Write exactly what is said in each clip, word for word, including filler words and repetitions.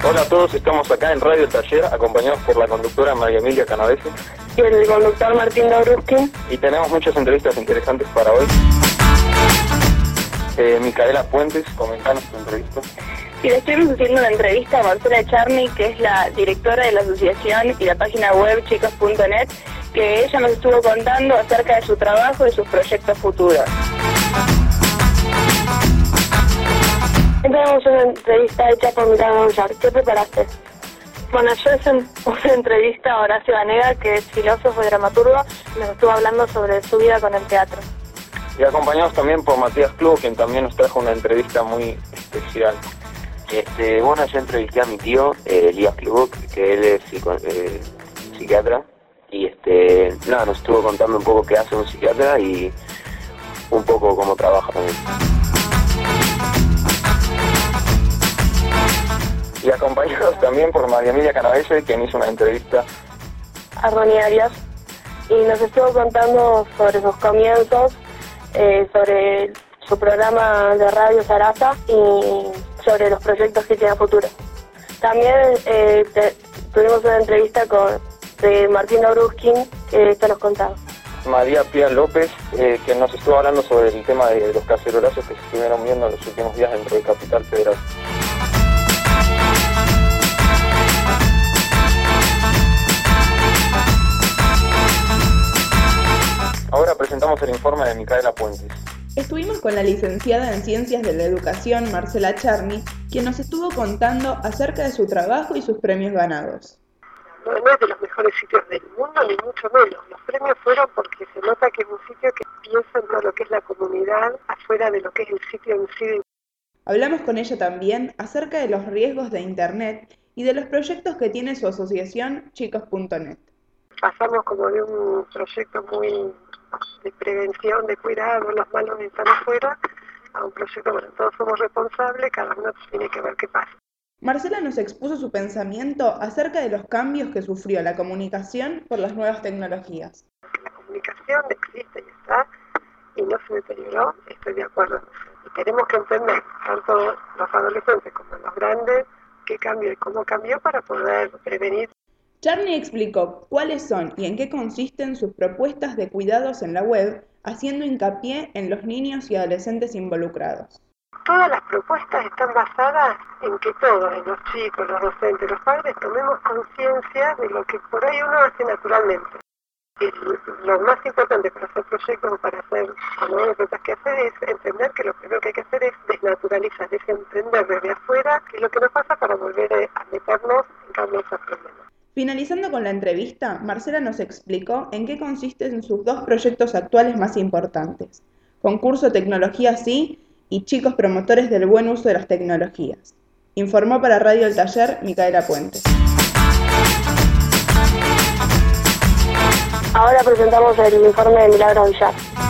Hola a todos, estamos acá en Radio El Taller, acompañados por la conductora María Emilia Canavese y el conductor Martín Dobruskin. Y tenemos muchas entrevistas interesantes para hoy. Eh, Micaela Puentes, comentanos tu entrevista. Y le estuvimos haciendo una entrevista a Marcela Charny, que es la directora de la asociación y la página web chicos punto net, que ella nos estuvo contando acerca de su trabajo y sus proyectos futuros. Tenemos una entrevista hecha por Milagro Villar. ¿Qué preparaste? Bueno, yo hice una entrevista a Horacio Banega, que es filósofo y dramaturgo, y nos estuvo hablando sobre su vida con el teatro. Y acompañados también por Matías Club, quien también nos trajo una entrevista muy especial. Este, bueno, yo entrevisté a mi tío, eh, Elías Club, que él es psico, eh, psiquiatra, y este, nada, nos estuvo contando un poco qué hace un psiquiatra y un poco cómo trabaja también. Y acompañados también por María Emilia Canavese, quien hizo una entrevista a Ronnie Arias, y nos estuvo contando sobre sus comienzos, eh, sobre su programa de radio Sarasa y sobre los proyectos que tiene a futuro. También eh, te, tuvimos una entrevista con de Martín Dobruskin, que esto nos contaba. María Pía López, eh, que nos estuvo hablando sobre el tema de los cacerolazos que se estuvieron viendo en los últimos días dentro de Capital Federal. Ahora presentamos el informe de Micaela Puentes. Estuvimos con la licenciada en Ciencias de la Educación, Marcela Charny, quien nos estuvo contando acerca de su trabajo y sus premios ganados. No, no es de los mejores sitios del mundo, ni mucho menos. Los premios fueron porque se nota que es un sitio que piensa en todo lo que es la comunidad, afuera de lo que es el sitio en sí. Hablamos con ella también acerca de los riesgos de Internet y de los proyectos que tiene su asociación chicos punto net. Pasamos como de un proyecto muy de prevención, de cuidado, los malos están afuera, a un proyecto, bueno, todos somos responsables, cada uno tiene que ver qué pasa. Marcela nos expuso su pensamiento acerca de los cambios que sufrió la comunicación por las nuevas tecnologías. La comunicación existe y está, y no se deterioró, estoy de acuerdo. Y tenemos que entender, tanto los adolescentes como los grandes, qué cambió y cómo cambió para poder prevenir. Charny explicó cuáles son y en qué consisten sus propuestas de cuidados en la web, haciendo hincapié en los niños y adolescentes involucrados. Todas las propuestas están basadas en que todos, en los chicos, los docentes, los padres, tomemos conciencia de lo que por ahí uno hace naturalmente. Y lo más importante para hacer proyectos o para hacer, cuando uno cosas que hacer, es entender que lo primero que hay que hacer es desnaturalizar, es entender desde afuera qué es lo que nos pasa para volver a meternos en cambio esos problemas. Finalizando con la entrevista, Marcela nos explicó en qué consisten sus dos proyectos actuales más importantes: Concurso Tecnología Sí y Chicos Promotores del Buen Uso de las Tecnologías. Informó para Radio El Taller Micaela Puentes. Ahora presentamos el informe de Milagro Villar.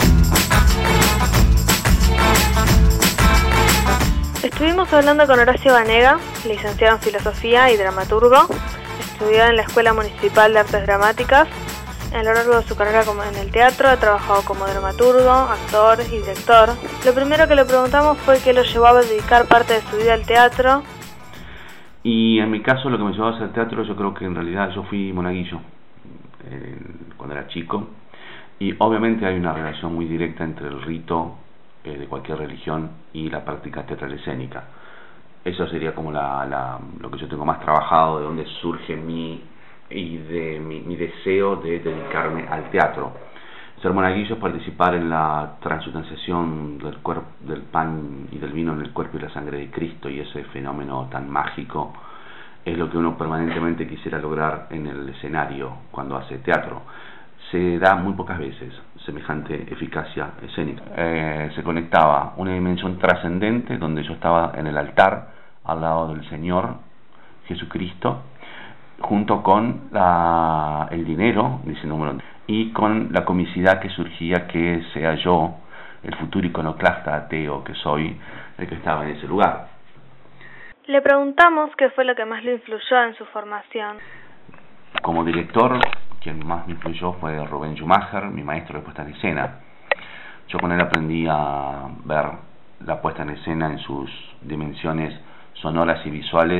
Estuvimos hablando con Horacio Banega, licenciado en Filosofía y dramaturgo. Estudió en la Escuela Municipal de Artes Dramáticas. A lo largo de su carrera como en el teatro ha trabajado como dramaturgo, actor y director. Lo primero que le preguntamos fue qué lo llevó a dedicar parte de su vida al teatro. Y en mi caso lo que me llevó a hacer teatro, yo creo que en realidad yo fui monaguillo eh, cuando era chico, y obviamente hay una relación muy directa entre el rito eh, de cualquier religión y la práctica teatral escénica. Eso sería como la, la, lo que yo tengo más trabajado, de donde surge mi, y de, mi, mi deseo de dedicarme al teatro. Ser monaguillo es participar en la transubstanciación del, cuerpo, del pan y del vino en el cuerpo y la sangre de Cristo, y ese fenómeno tan mágico es lo que uno permanentemente quisiera lograr en el escenario cuando hace teatro. Se da muy pocas veces semejante eficacia escénica. Eh, se conectaba una dimensión trascendente donde yo estaba en el altar al lado del Señor Jesucristo, junto con la, el dinero, dice número, y con la comicidad que surgía que sea yo, el futuro iconoclasta ateo que soy, el que estaba en ese lugar. Le preguntamos qué fue lo que más le influyó en su formación. Como director, quien más me influyó fue Rubén Schumacher, mi maestro de puesta en escena. Yo con él aprendí a ver la puesta en escena en sus dimensiones sonoras y visuales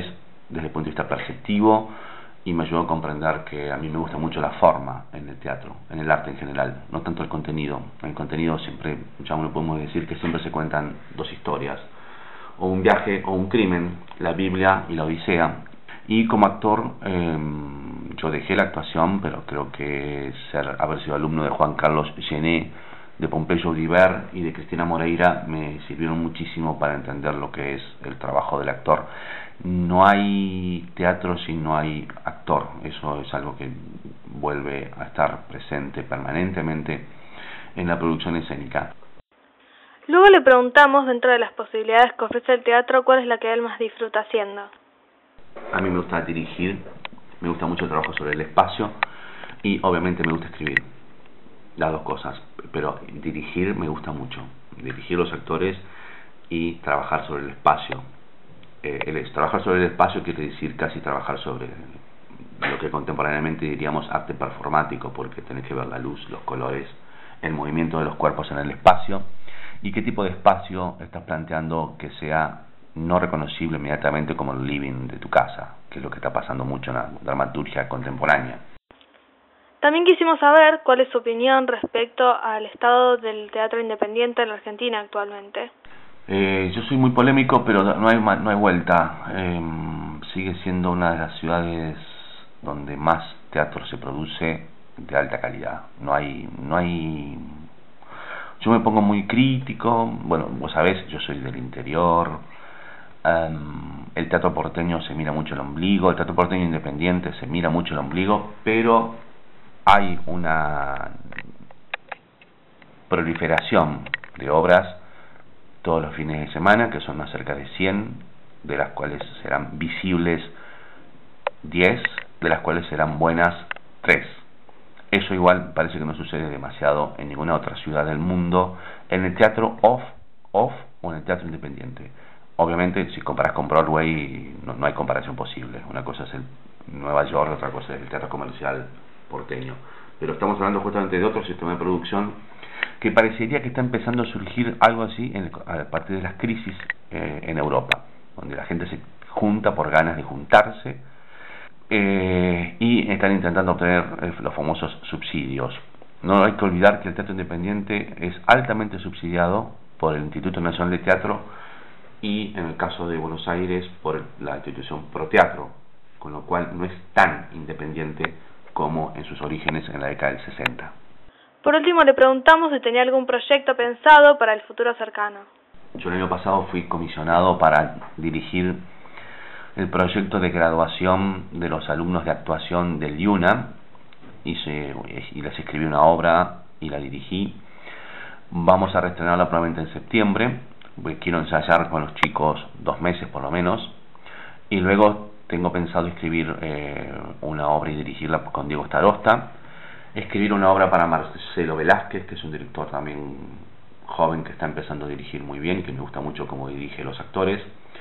desde el punto de vista perceptivo, y me ayudó a comprender que a mí me gusta mucho la forma en el teatro, en el arte en general, no tanto el contenido. En el contenido siempre, ya no podemos decir que siempre se cuentan dos historias, o un viaje o un crimen, la Biblia y la Odisea. Y como actor, eh, yo dejé la actuación, pero creo que ser haber sido alumno de Juan Carlos Gené, de Pompeyo Oliver y de Cristina Moreira me sirvieron muchísimo para entender lo que es el trabajo del actor. No hay teatro si no hay actor, eso es algo que vuelve a estar presente permanentemente en la producción escénica. Luego le preguntamos, dentro de las posibilidades que ofrece el teatro, ¿cuál es la que él más disfruta haciendo? A mí me gusta dirigir, me gusta mucho el trabajo sobre el espacio y obviamente me gusta escribir, las dos cosas, pero dirigir me gusta mucho, dirigir los actores y trabajar sobre el espacio. Eh, el, trabajar sobre el espacio quiere decir casi trabajar sobre lo que contemporáneamente diríamos arte performático, porque tenés que ver la luz, los colores, el movimiento de los cuerpos en el espacio y qué tipo de espacio estás planteando que sea no reconocible inmediatamente como el living de tu casa, que es lo que está pasando mucho en la dramaturgia contemporánea. También quisimos saber cuál es su opinión respecto al estado del teatro independiente en la Argentina actualmente. Eh, yo soy muy polémico, pero no hay no hay vuelta. Eh, sigue siendo una de las ciudades donde más teatro se produce de alta calidad. No hay no hay. Yo me pongo muy crítico. Bueno, vos sabés, yo soy del interior. Um, el teatro porteño se mira mucho el ombligo. El teatro porteño independiente se mira mucho el ombligo, pero hay una proliferación de obras todos los fines de semana, que son más cerca de cien, de las cuales serán visibles diez, de las cuales serán buenas tres. Eso igual parece que no sucede demasiado en ninguna otra ciudad del mundo, en el teatro off, off o en el teatro independiente. Obviamente, si comparas con Broadway, no, no hay comparación posible. Una cosa es el Nueva York, otra cosa es el teatro comercial porteño. Pero estamos hablando justamente de otro sistema de producción que parecería que está empezando a surgir algo así en el, a partir de las crisis eh, en Europa, donde la gente se junta por ganas de juntarse eh, y están intentando obtener eh, los famosos subsidios. No hay que olvidar que el teatro independiente es altamente subsidiado por el Instituto Nacional de Teatro y, en el caso de Buenos Aires, por la institución Proteatro, con lo cual no es tan independiente como en sus orígenes en la década del sesenta. Por último, le preguntamos si tenía algún proyecto pensado para el futuro cercano. Yo el año pasado fui comisionado para dirigir el proyecto de graduación de los alumnos de actuación del IUNA. Hice, y les escribí una obra y la dirigí. Vamos a reestrenarla probablemente en septiembre. Quiero ensayar con los chicos dos meses por lo menos. Y luego tengo pensado escribir eh, una obra y dirigirla con Diego Starosta. Escribir una obra para Marcelo Velázquez, que es un director también joven que está empezando a dirigir muy bien y que me gusta mucho cómo dirige los actores.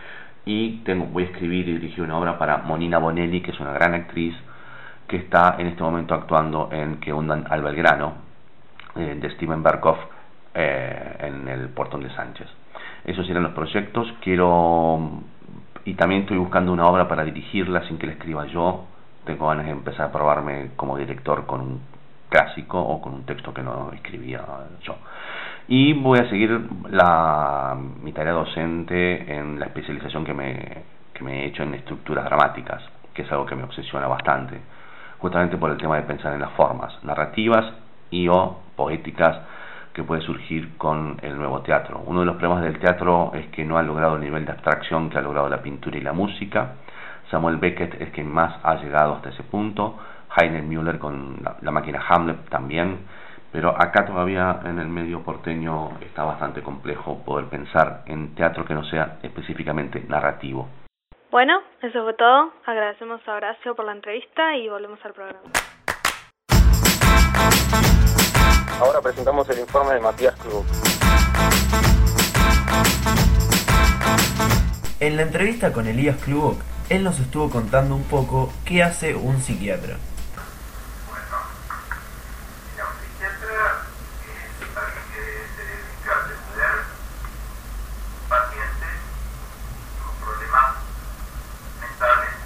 Y tengo, voy a escribir y dirigir una obra para Monina Bonelli, que es una gran actriz que está en este momento actuando en Que hundan al Belgrano, eh, de Steven Berkoff, eh, en el Portón de Sánchez. Esos eran los proyectos. Quiero, y también estoy buscando una obra para dirigirla sin que la escriba yo. Tengo ganas de empezar a probarme como director con un clásico o con un texto que no escribía yo. Y voy a seguir la, mi tarea docente en la especialización que me, que me he hecho en estructuras dramáticas, que es algo que me obsesiona bastante, justamente por el tema de pensar en las formas narrativas y o poéticas que puede surgir con el nuevo teatro. Uno de los problemas del teatro es que no ha logrado el nivel de abstracción que ha logrado la pintura y la música. Samuel Beckett es quien más ha llegado hasta ese punto, Heiner Müller con la, la máquina Hamlet también, pero acá todavía en el medio porteño está bastante complejo poder pensar en teatro que no sea específicamente narrativo. Bueno, eso fue todo. Agradecemos a Horacio por la entrevista y volvemos al programa. Ahora presentamos el informe de Matías Krug. En la entrevista con Elías Klubok, él nos estuvo contando un poco qué hace un psiquiatra. Bueno, mira, un psiquiatra es alguien que se dedica a atender pacientes con problemas mentales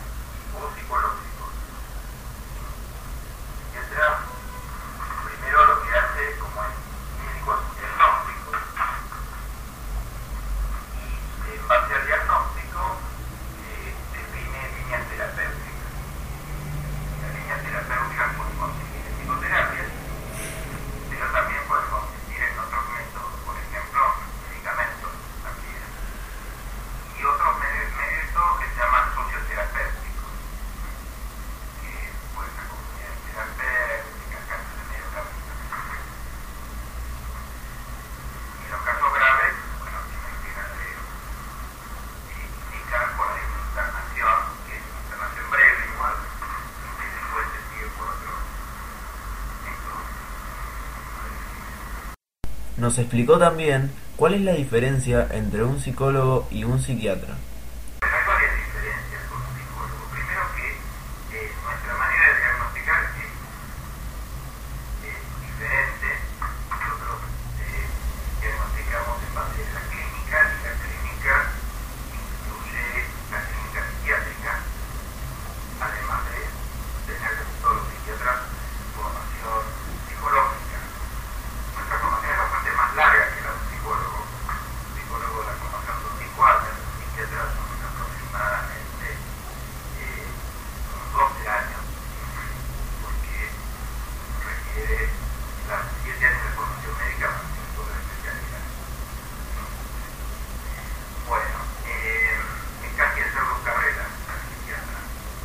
Nos explicó también cuál es la diferencia entre un psicólogo y un psiquiatra. Hay varias diferencias con un psicólogo. Primero que eh, nuestra manera de diagnosticar es, es diferente. Nosotros eh, diagnosticamos en base a la clínica y la clínica incluye la clínica psiquiátrica, además de tener todos los psiquiatras formación psicológica. Nuestra formación es bastante más larga que la de un psicólogo. Un psicólogo, la formación son cinco años, los psiquiatras son aproximadamente eh, unos doce años, porque requiere las siete años de formación médica más cinco de especialidad. Bueno, eh, es casi hacer dos carreras al psiquiatra.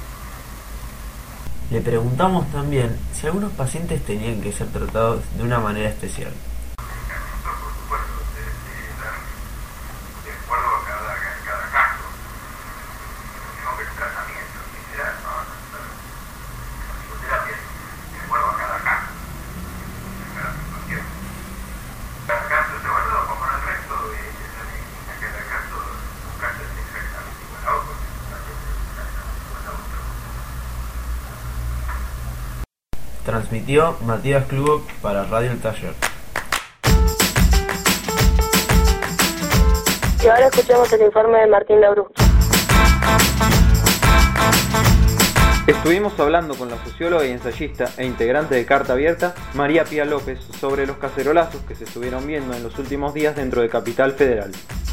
Le preguntamos también si algunos pacientes tenían que ser tratados de una manera especial. Medicamentos, por supuesto, se, se dan de acuerdo a cada, a cada caso. Lo mismo que el tratamiento, que sea, no, la, la psicoterapia es de acuerdo a cada caso, a cada situación. Cada caso es evaluado como en el resto de, de la medicina, cada caso, un caso es exactamente igual a otro, un caso es exactamente igual a otro. Transmitió Matías Klubok para Radio El Taller. Y ahora escuchamos el informe de Martín Labruschi. Estuvimos hablando con la socióloga y ensayista e integrante de Carta Abierta, María Pía López, sobre los cacerolazos que se estuvieron viendo en los últimos días dentro de Capital Federal.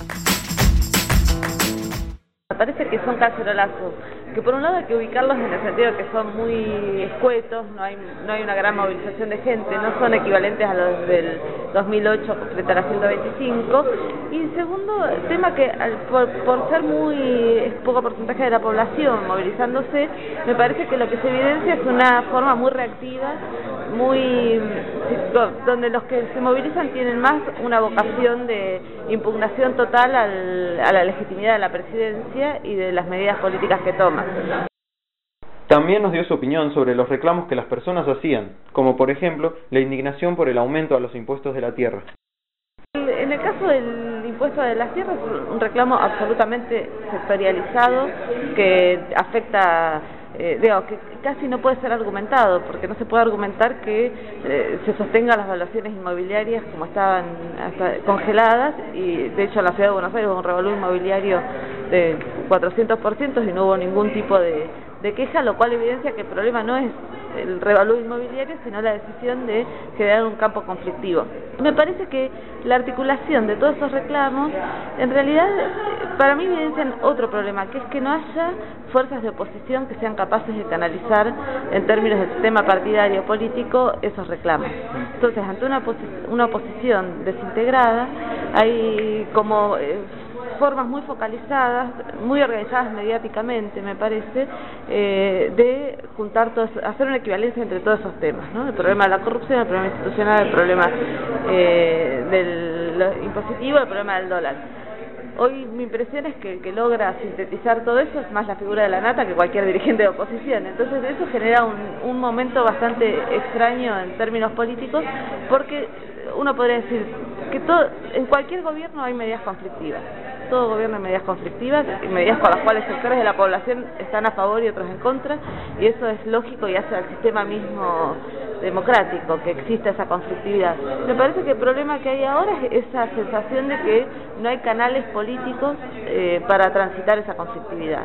Me parece que son cacerolazos, que por un lado hay que ubicarlos en el sentido de que son muy escuetos, no hay no hay una gran movilización de gente, no son equivalentes a los del dos mil ocho frente a la ciento veinticinco. Y segundo, tema que al, por, por ser muy poco porcentaje de la población movilizándose, me parece que lo que se evidencia es una forma muy reactiva, muy donde los que se movilizan tienen más una vocación de impugnación total al, a la legitimidad de la presidencia y de las medidas políticas que toma. También nos dio su opinión sobre los reclamos que las personas hacían, como por ejemplo la indignación por el aumento a los impuestos de la tierra. En el caso del impuesto de las tierras es un reclamo absolutamente sectorializado que afecta, eh, digo, que casi no puede ser argumentado, porque no se puede argumentar que eh, se sostengan las valuaciones inmobiliarias como estaban hasta congeladas, y de hecho en la ciudad de Buenos Aires hubo un revalúo inmobiliario de cuatrocientos por ciento y no hubo ningún tipo de, de queja, lo cual evidencia que el problema no es el revalúo inmobiliario, sino la decisión de generar un campo conflictivo. Me parece que la articulación de todos esos reclamos, en realidad, para mí evidencian otro problema, que es que no haya fuerzas de oposición que sean capaces de canalizar en términos del sistema partidario político esos reclamos. Entonces, ante una, oposi- una oposición desintegrada, hay como eh, formas muy focalizadas, muy organizadas mediáticamente, me parece, eh, de juntar todos, hacer una equivalencia entre todos esos temas, ¿no? El problema de la corrupción, el problema institucional, el problema eh, del impositivo, el problema del dólar. Hoy mi impresión es que el que logra sintetizar todo eso es más la figura de la nata que cualquier dirigente de oposición. Entonces eso genera un, un momento bastante extraño en términos políticos, porque uno podría decir que todo, en cualquier gobierno hay medidas conflictivas. Todo gobierno hay medidas conflictivas, medidas con las cuales sectores de la población están a favor y otros en contra, y eso es lógico y hace al sistema mismo democrático que exista esa conflictividad. Me parece que el problema que hay ahora es esa sensación de que no hay canales políticos eh, para transitar esa conflictividad.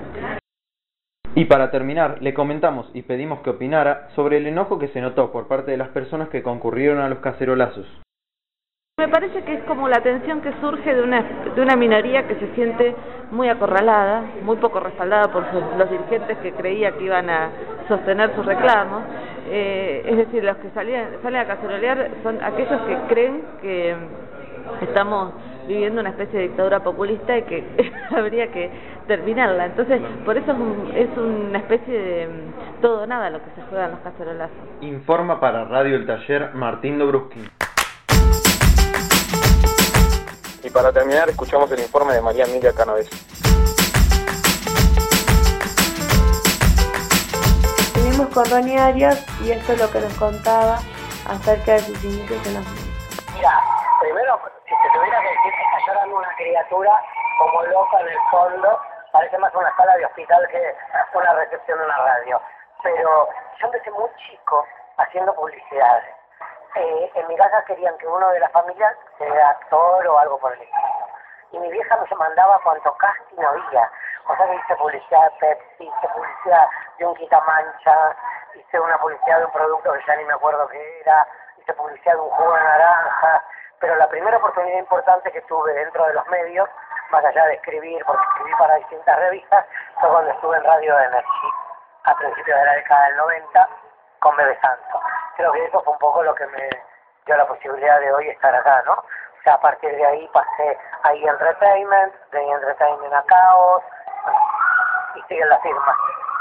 Y para terminar, le comentamos y pedimos que opinara sobre el enojo que se notó por parte de las personas que concurrieron a los cacerolazos. Me parece que es como la tensión que surge de una de una minoría que se siente muy acorralada, muy poco respaldada por sus, los dirigentes que creía que iban a sostener sus reclamos. Eh, es decir, los que salían, salen a cacerolear son aquellos que creen que estamos viviendo una especie de dictadura populista y que habría que terminarla. Entonces, por eso es, un, es una especie de todo o nada lo que se juega en los cacerolazos. Informa para Radio El Taller Martín Labruschi. Y para terminar, escuchamos el informe de María Emilia Canoves. Estuvimos con Ronnie Arias y esto es lo que nos contaba acerca de sus inicios en los medios. Mira, primero criatura como loca en el fondo, parece más una sala de hospital que una recepción de una radio. Pero yo empecé muy chico haciendo publicidad. Eh, en mi casa querían que uno de la familia sea actor o algo por el estilo. Y mi vieja me mandaba cuanto casting había. O sea que hice publicidad de Pepsi, hice publicidad de un quitamancha, hice una publicidad de un producto que ya ni me acuerdo qué era, hice publicidad de un jugo de naranja. Pero la primera oportunidad importante que tuve dentro de los medios, más allá de escribir, porque escribí para distintas revistas, fue cuando estuve en Radio Energy, a principios de la década del noventa, con Bebe Santo. Creo que eso fue un poco lo que me dio la posibilidad de hoy estar acá, ¿no? O sea, a partir de ahí pasé a E! Entertainment, de E! Entertainment a Caos, y siguen las firmas.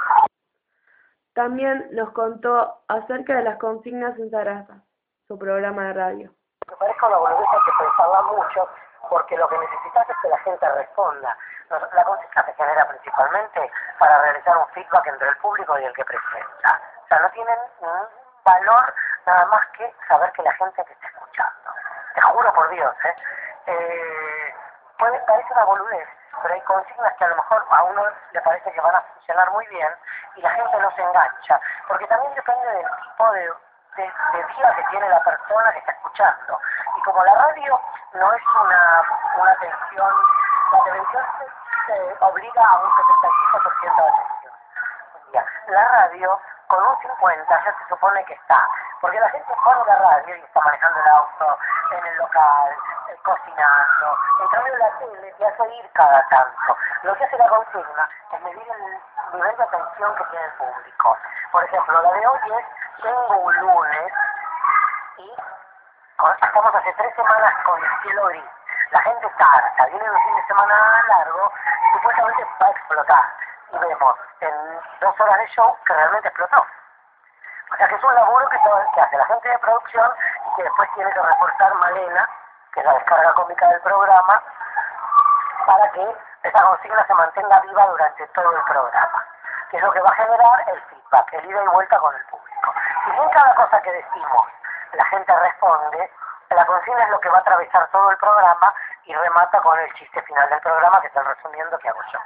También nos contó acerca de las consignas en Sarasa, su programa de radio. Me parece una boludez, hay que pensarla mucho, porque lo que necesitas es que la gente responda. La consigna se genera principalmente para realizar un feedback entre el público y el que presenta. O sea, no tienen un valor nada más que saber que la gente te está escuchando. Te juro por Dios, ¿eh? eh puede parecer una boludez, pero hay consignas que a lo mejor a uno le parece que van a funcionar muy bien y la gente no se engancha, porque también depende del tipo de, de, de vida que tiene la persona que está escuchando. Y como la radio no es una, una atención, la televisión se, se obliga a un setenta y cinco por ciento de atención. La radio, con un cincuenta ya se supone que está, porque la gente pone la radio y está manejando el auto, en el local, eh, cocinando. En cambio la tele te hace ir cada tanto. Lo que hace la consigna es medir el nivel de atención que tiene el público. Por ejemplo, la de hoy es tengo un lunes y estamos hace tres semanas con el cielo gris. La gente está harta, viene un fin de semana largo y supuestamente va a explotar. Y vemos en dos horas de show que realmente explotó. O sea que es un laburo que, todo, que hace la gente de producción y que después tiene que reportar Malena, que es la descarga cómica del programa, para que esa consigna se mantenga viva durante todo el programa, que es lo que va a generar el feedback, el ida y vuelta con el público. Si bien cada cosa que decimos la gente responde, la consigna es lo que va a atravesar todo el programa y remata con el chiste final del programa, que es el resumiendo que hago yo.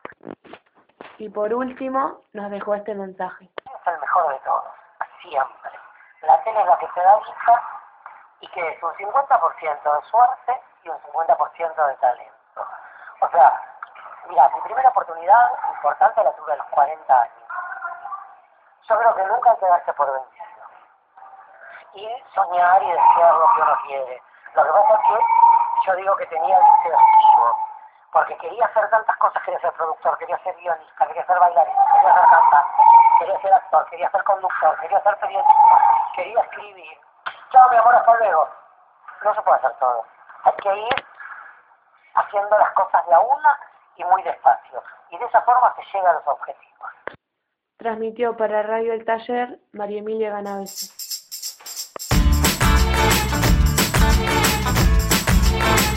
Y por último, nos dejó este mensaje. Es el mejor de todos, siempre. La tele es la que te da vista y que es un cincuenta por ciento de suerte y un cincuenta por ciento de talento. O sea, mira, mi primera oportunidad importante la tuve a los cuarenta años. Yo creo que nunca hay que darse por vencido. Y soñar y desear lo que uno quiere. Lo que pasa es que yo digo que tenía el deseo activo. Porque quería hacer tantas cosas, quería ser productor, quería ser guionista, quería ser bailarín, quería ser cantante, quería ser actor, quería ser conductor, quería ser periodista, quería escribir. Chao, mi amor, hasta luego. No se puede hacer todo. Hay que ir haciendo las cosas de a una y muy despacio. Y de esa forma se llega a los objetivos. Transmitió para Radio El Taller María Emilia Ganavese.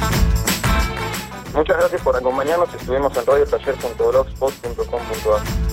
Muchas gracias por acompañarnos. Estuvimos en radio taller punto blogspot punto com punto a r.